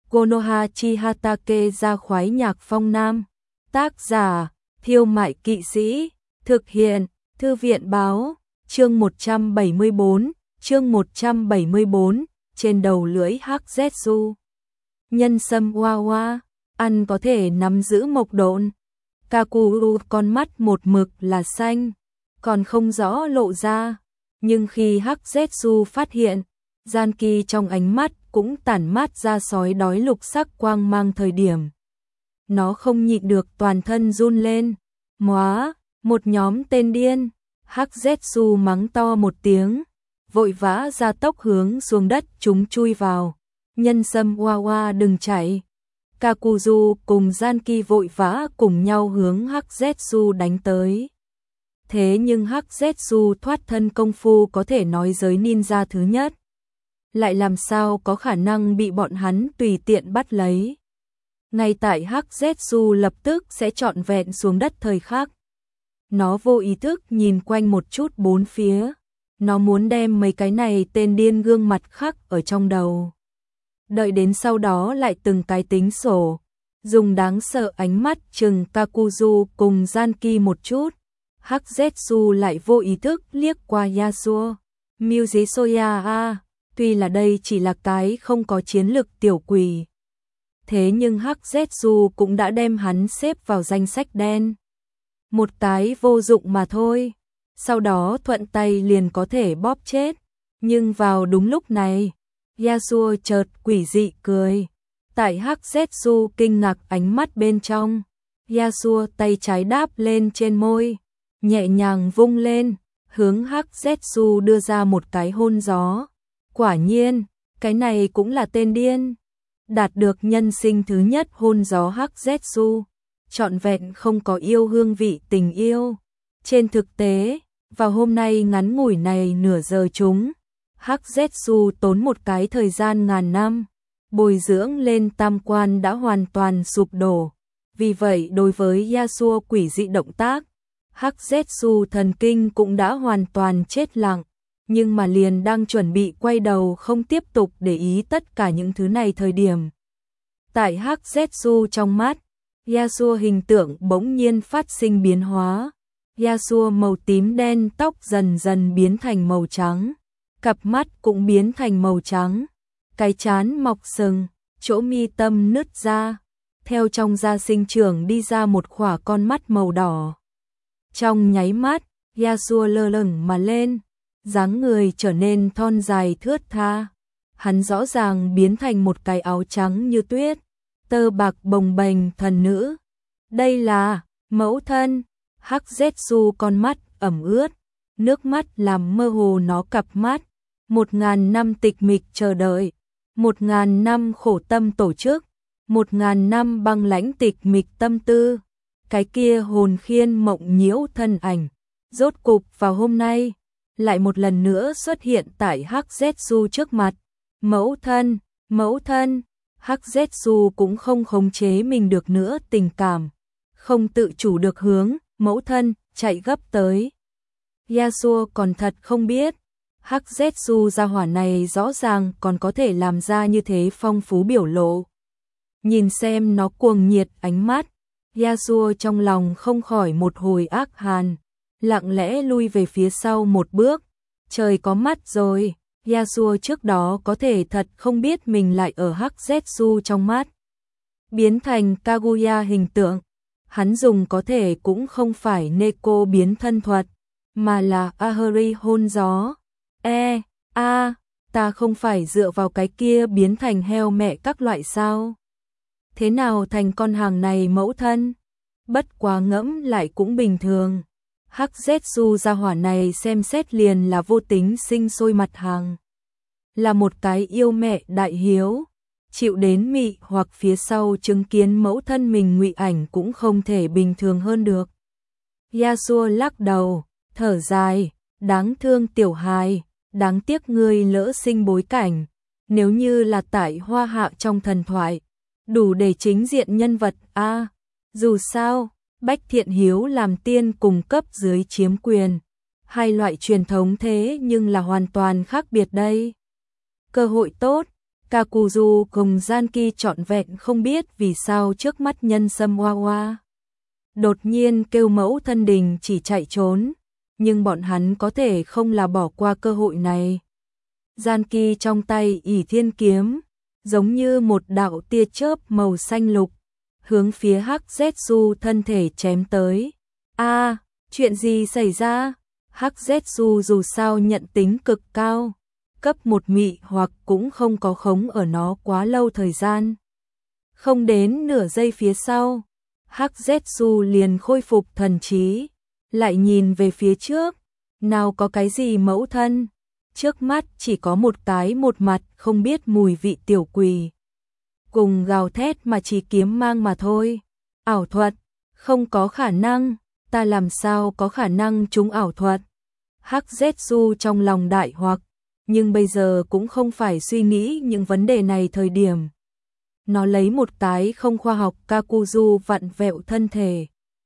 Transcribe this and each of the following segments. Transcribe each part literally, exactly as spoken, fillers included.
Konoha Chihatake ra khoái nhạc phong nam. Tác giả, Thiêu Mại Kỵ Sĩ. Thực hiện, Thư viện báo. Chương một trăm bảy mươi bốn, chương một trăm bảy mươi bốn, trên đầu lưỡi hắc Zetsu. Nhân sâm hoa hoa, ăn có thể nắm giữ mộc độn. Kakuru con mắt một mực là xanh, còn không rõ lộ ra. Nhưng khi hắc Zetsu phát hiện, Zanki trong ánh mắt cũng tản mát ra sói đói lục sắc quang mang thời điểm. Nó không nhịn được toàn thân run lên. Móa, một nhóm tên điên. Hắc Zetsu mắng to một tiếng, vội vã ra tốc hướng xuống đất chúng chui vào. Nhân sâm hoa hoa đừng chạy. Kakuzu cùng Zanki vội vã cùng nhau hướng Hắc Zetsu đánh tới. Thế nhưng Hắc Zetsu thoát thân công phu có thể nói giới ninja thứ nhất. Lại làm sao có khả năng bị bọn hắn tùy tiện bắt lấy. Ngay tại Hắc Zetsu lập tức sẽ trọn vẹn xuống đất thời khắc. Nó vô ý thức nhìn quanh một chút bốn phía. Nó muốn đem mấy cái này tên điên gương mặt khắc ở trong đầu. Đợi đến sau đó lại từng cái tính sổ. Dùng đáng sợ ánh mắt chừng Kakuzu cùng Zanki một chút. Hắc Zetsu lại vô ý thức liếc qua Yasuo. Mizusoya a, tuy là đây chỉ là cái không có chiến lực tiểu quỷ. Thế nhưng Hắc Zetsu cũng đã đem hắn xếp vào danh sách đen. Một cái vô dụng mà thôi. Sau đó thuận tay liền có thể bóp chết. Nhưng vào đúng lúc này, Yasuo chợt quỷ dị cười. Tại Hắc Zetsu kinh ngạc ánh mắt bên trong, Yasuo tay trái đáp lên trên môi, nhẹ nhàng vung lên, hướng Hắc Zetsu đưa ra một cái hôn gió. Quả nhiên, cái này cũng là tên điên. Đạt được nhân sinh thứ nhất hôn gió Hắc Zetsu, trọn vẹn không có yêu hương vị tình yêu. Trên thực tế, vào hôm nay ngắn ngủi này nửa giờ chúng, Hắc Zetsu tốn một cái thời gian ngàn năm, bồi dưỡng lên tam quan đã hoàn toàn sụp đổ. Vì vậy đối với Yasuo quỷ dị động tác, Hắc Zetsu thần kinh cũng đã hoàn toàn chết lặng. Nhưng mà liền đang chuẩn bị quay đầu không tiếp tục để ý tất cả những thứ này thời điểm. Tại Hắc Zetsu trong mắt, Yasuo hình tượng bỗng nhiên phát sinh biến hóa. Yasuo màu tím đen tóc dần dần biến thành màu trắng. Cặp mắt cũng biến thành màu trắng. Cái trán mọc sừng, chỗ mi tâm nứt ra. Theo trong da sinh trưởng đi ra một khỏa con mắt màu đỏ. Trong nháy mắt, Yasuo lơ lửng mà lên. Dáng người trở nên thon dài thướt tha. Hắn rõ ràng biến thành một cái áo trắng như tuyết, tơ bạc bồng bềnh thần nữ. Đây là mẫu thân. Hắc Zetsu con mắt ẩm ướt, nước mắt làm mơ hồ nó cặp mắt. Một ngàn năm tịch mịch chờ đợi, một ngàn năm khổ tâm tổ chức, một ngàn năm băng lãnh tịch mịch tâm tư. Cái kia hồn khiên mộng nhiễu thân ảnh, rốt cục vào hôm nay lại một lần nữa xuất hiện tại Hắc Zetsu trước mặt. Mẫu thân, mẫu thân. Hắc Zetsu cũng không khống chế mình được nữa tình cảm, không tự chủ được hướng mẫu thân chạy gấp tới. Yasuo còn thật không biết, Hắc Zetsu gia hỏa này rõ ràng còn có thể làm ra như thế phong phú biểu lộ. Nhìn xem nó cuồng nhiệt ánh mắt, Yasuo trong lòng không khỏi một hồi ác hàn, lặng lẽ lui về phía sau một bước. Trời có mắt rồi, Yasuo trước đó có thể thật không biết mình lại ở Hắc Zetsu trong mắt. Biến thành Kaguya hình tượng, hắn dùng có thể cũng không phải Neko biến thân thuật, mà là Ahuri hôn gió. E, a, ta không phải dựa vào cái kia biến thành heo mẹ các loại sao? Thế nào thành con hàng này mẫu thân? Bất quá ngẫm lại cũng bình thường. Hắc Zetsu gia hỏa này xem xét liền là vô tính sinh sôi mặt hàng. Là một cái yêu mẹ đại hiếu, chịu đến mị hoặc phía sau chứng kiến mẫu thân mình ngụy ảnh cũng không thể bình thường hơn được. Yasuo lắc đầu, thở dài, đáng thương tiểu hài, đáng tiếc ngươi lỡ sinh bối cảnh. Nếu như là tại Hoa Hạ trong thần thoại, đủ để chính diện nhân vật a. Dù sao, Bách Thiện Hiếu làm tiên cùng cấp dưới chiếm quyền, hai loại truyền thống thế nhưng là hoàn toàn khác biệt đây. Cơ hội tốt, Kakuzu cùng Janki trọn vẹn không biết vì sao trước mắt nhân sâm hoa hoa. Đột nhiên kêu mẫu thân đình chỉ chạy trốn, nhưng bọn hắn có thể không là bỏ qua cơ hội này. Janki trong tay ỷ thiên kiếm, giống như một đạo tia chớp màu xanh lục, hướng phía Hắc Zetsu thân thể chém tới. A, chuyện gì xảy ra? Hắc Zetsu dù sao nhận tính cực cao, cấp một mị hoặc cũng không có khống ở nó quá lâu thời gian. Không đến nửa giây phía sau, Hắc Zetsu liền khôi phục thần trí, lại nhìn về phía trước, nào có cái gì mẫu thân, trước mắt chỉ có một cái một mặt không biết mùi vị tiểu quỷ. Cùng gào thét mà chỉ kiếm mang mà thôi. Ảo thuật, không có khả năng, ta làm sao có khả năng trúng ảo thuật. Hắc Zetsu trong lòng đại hoặc, nhưng bây giờ cũng không phải suy nghĩ những vấn đề này thời điểm. Nó lấy một cái không khoa học Kakuzu vặn vẹo thân thể.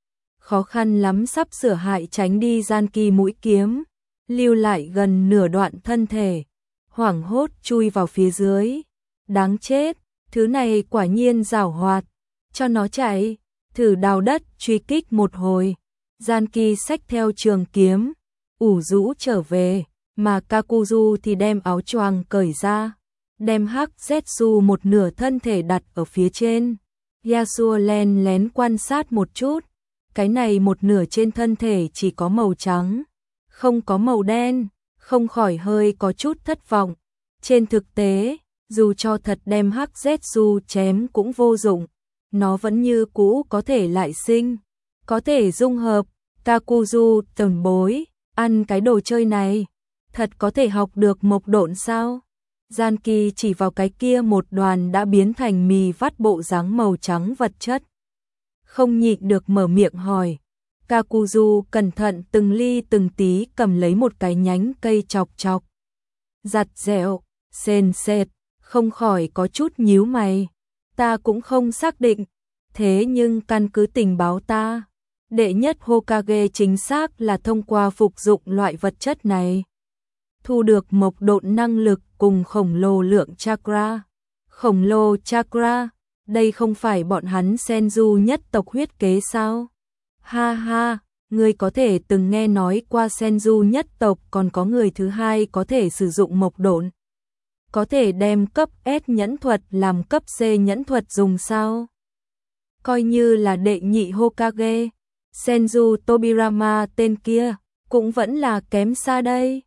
Khó khăn lắm sắp sửa hại tránh đi Janki mũi kiếm, lưu lại gần nửa đoạn thân thể, hoảng hốt chui vào phía dưới. Đáng chết, thứ này quả nhiên giảo hoạt, cho nó chạy, thử đào đất truy kích một hồi. Janki xách theo trường kiếm, ủ rũ trở về, mà Kakuzu thì đem áo choàng cởi ra, đem Hắc Zetsu một nửa thân thể đặt ở phía trên. Yasuo len lén quan sát một chút, cái này một nửa trên thân thể chỉ có màu trắng, không có màu đen, không khỏi hơi có chút thất vọng. Trên thực tế, dù cho thật đem Hắc Zetsu chém cũng vô dụng, nó vẫn như cũ có thể lại sinh, có thể dung hợp. Kakuzu tần bối, ăn cái đồ chơi này, thật có thể học được mộc độn sao? Janki chỉ vào cái kia một đoàn đã biến thành mì vắt bộ dáng màu trắng vật chất. Không nhịn được mở miệng hỏi. Kakuzu cẩn thận từng ly từng tí cầm lấy một cái nhánh cây chọc chọc. Giặt dẹo, sền sệt, không khỏi có chút nhíu mày. Ta cũng không xác định, thế nhưng căn cứ tình báo ta, đệ nhất Hokage chính xác là thông qua phục dụng loại vật chất này, thu được mộc độn năng lực cùng khổng lồ lượng chakra. Khổng lồ chakra, đây không phải bọn hắn Senju nhất tộc huyết kế sao? Ha ha, ngươi có thể từng nghe nói qua Senju nhất tộc còn có người thứ hai có thể sử dụng mộc độn, có thể đem cấp S nhẫn thuật làm cấp C nhẫn thuật dùng sao? Coi như là đệ nhị Hokage, Senju Tobirama tên kia, cũng vẫn là kém xa đây.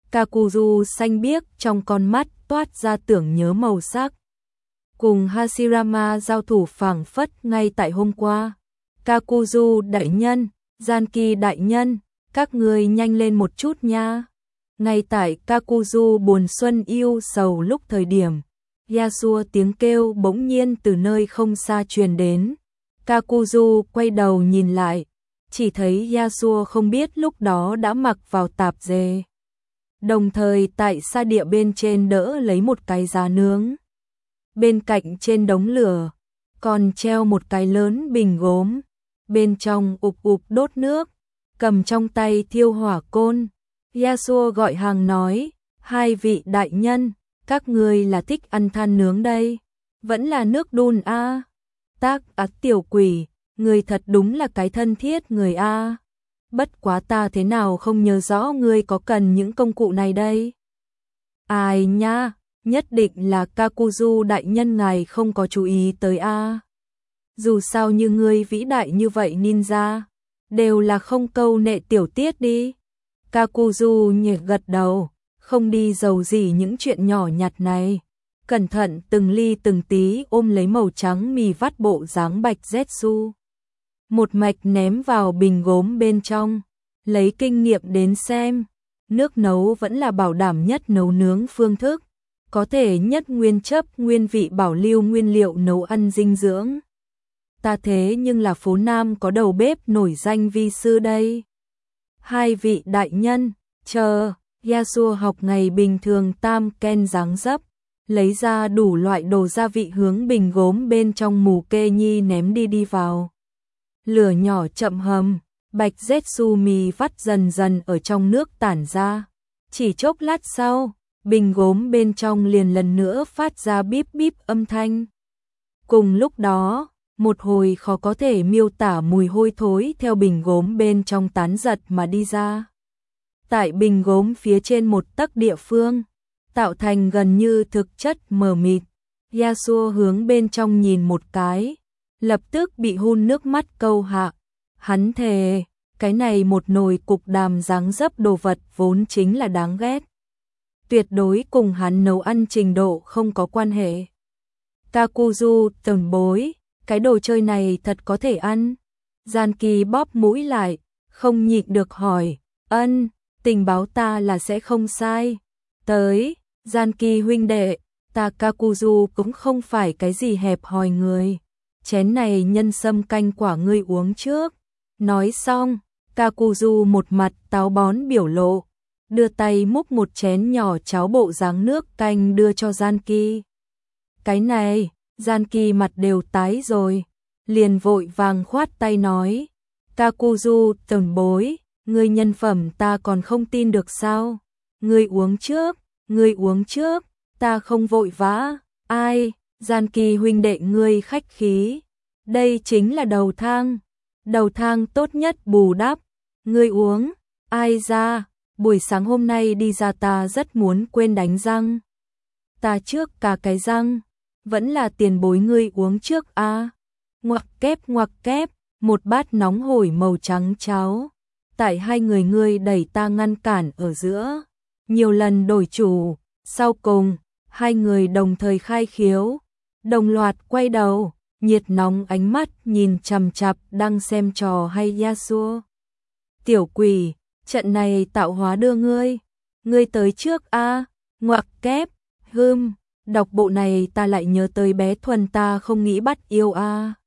Kakuzu xanh biếc trong con mắt toát ra tưởng nhớ màu sắc. Cùng Hashirama giao thủ phảng phất ngay tại hôm qua. Kakuzu đại nhân, Janki đại nhân, các người nhanh lên một chút nha. Ngay tại Kakuzu buồn xuân yêu sầu lúc thời điểm, Yasuo tiếng kêu bỗng nhiên từ nơi không xa truyền đến. Kakuzu quay đầu nhìn lại, chỉ thấy Yasuo không biết lúc đó đã mặc vào tạp dề, đồng thời tại sa địa bên trên đỡ lấy một cái giá nướng. Bên cạnh trên đống lửa, còn treo một cái lớn bình gốm, bên trong ục ục đốt nước, cầm trong tay thiêu hỏa côn. Yasuo gọi hàng nói, hai vị đại nhân, các người là thích ăn than nướng đây, vẫn là nước đun a? À? Tác ác tiểu quỷ, người thật đúng là cái thân thiết người a. À. Bất quá ta thế nào không nhớ rõ ngươi có cần những công cụ này đây. Ai nha, nhất định là Kakuzu đại nhân ngài không có chú ý tới a. À. Dù sao như ngươi vĩ đại như vậy ninja, đều là không câu nệ tiểu tiết đi. Kakuzu nhẹ gật đầu, không đi giàu gì những chuyện nhỏ nhặt này. Cẩn thận từng ly từng tí ôm lấy màu trắng mì vắt bộ dáng Bạch Zetsu. Một mạch ném vào bình gốm bên trong, lấy kinh nghiệm đến xem, nước nấu vẫn là bảo đảm nhất nấu nướng phương thức, có thể nhất nguyên chấp nguyên vị bảo lưu nguyên liệu nấu ăn dinh dưỡng. Ta thế nhưng là phố Nam có đầu bếp nổi danh vi sư đây. Hai vị đại nhân, chờ, Yasuo học ngày bình thường tam ken dáng dấp, lấy ra đủ loại đồ gia vị hướng bình gốm bên trong mù kê nhi ném đi đi vào. Lửa nhỏ chậm hầm, Bạch Zetsu mì vắt dần dần ở trong nước tản ra. Chỉ chốc lát sau, bình gốm bên trong liền lần nữa phát ra bíp bíp âm thanh. Cùng lúc đó, một hồi khó có thể miêu tả mùi hôi thối theo bình gốm bên trong tán giật mà đi ra. Tại bình gốm phía trên một tấc địa phương, tạo thành gần như thực chất mờ mịt. Yasuo hướng bên trong nhìn một cái, lập tức bị hun nước mắt câu hạ. Hắn thề, cái này một nồi cục đàm dáng dấp đồ vật vốn chính là đáng ghét. Tuyệt đối cùng hắn nấu ăn trình độ không có quan hệ. Kakuzu tờn bối, cái đồ chơi này thật có thể ăn. Gian Kỳ bóp mũi lại, không nhịn được hỏi, ân, tình báo ta là sẽ không sai. Tới, Gian Kỳ huynh đệ, ta Kakuzu cũng không phải cái gì hẹp hòi người. Chén này nhân sâm canh quả ngươi uống trước. Nói xong, Kakuzu một mặt táo bón biểu lộ, đưa tay múc một chén nhỏ cháo bộ dáng nước canh đưa cho Gian Kỳ. Cái này, Gian Kỳ mặt đều tái rồi, liền vội vàng khoát tay nói, Kakuzu tờn bối, ngươi nhân phẩm ta còn không tin được sao? Ngươi uống trước, ngươi uống trước, ta không vội vã. Ai, Gian Kỳ huynh đệ ngươi khách khí, đây chính là đầu thang, đầu thang tốt nhất bù đắp, ngươi uống. Ai ra, buổi sáng hôm nay đi ra ta rất muốn quên đánh răng. Ta trước cả cái răng, vẫn là tiền bối ngươi uống trước a. À. Ngoặc kép ngoặc kép, một bát nóng hổi màu trắng cháo. Tại hai người ngươi đẩy ta ngăn cản ở giữa, nhiều lần đổi chủ, sau cùng, hai người đồng thời khai khiếu, đồng loạt quay đầu, nhiệt nóng ánh mắt nhìn chằm chằm đang xem trò hay Yasuo. Tiểu quỷ, trận này tạo hóa đưa ngươi, ngươi tới trước a. À. Ngoặc kép, hưm, đọc bộ này ta lại nhớ tới bé Thuần ta không nghĩ bắt yêu a. À.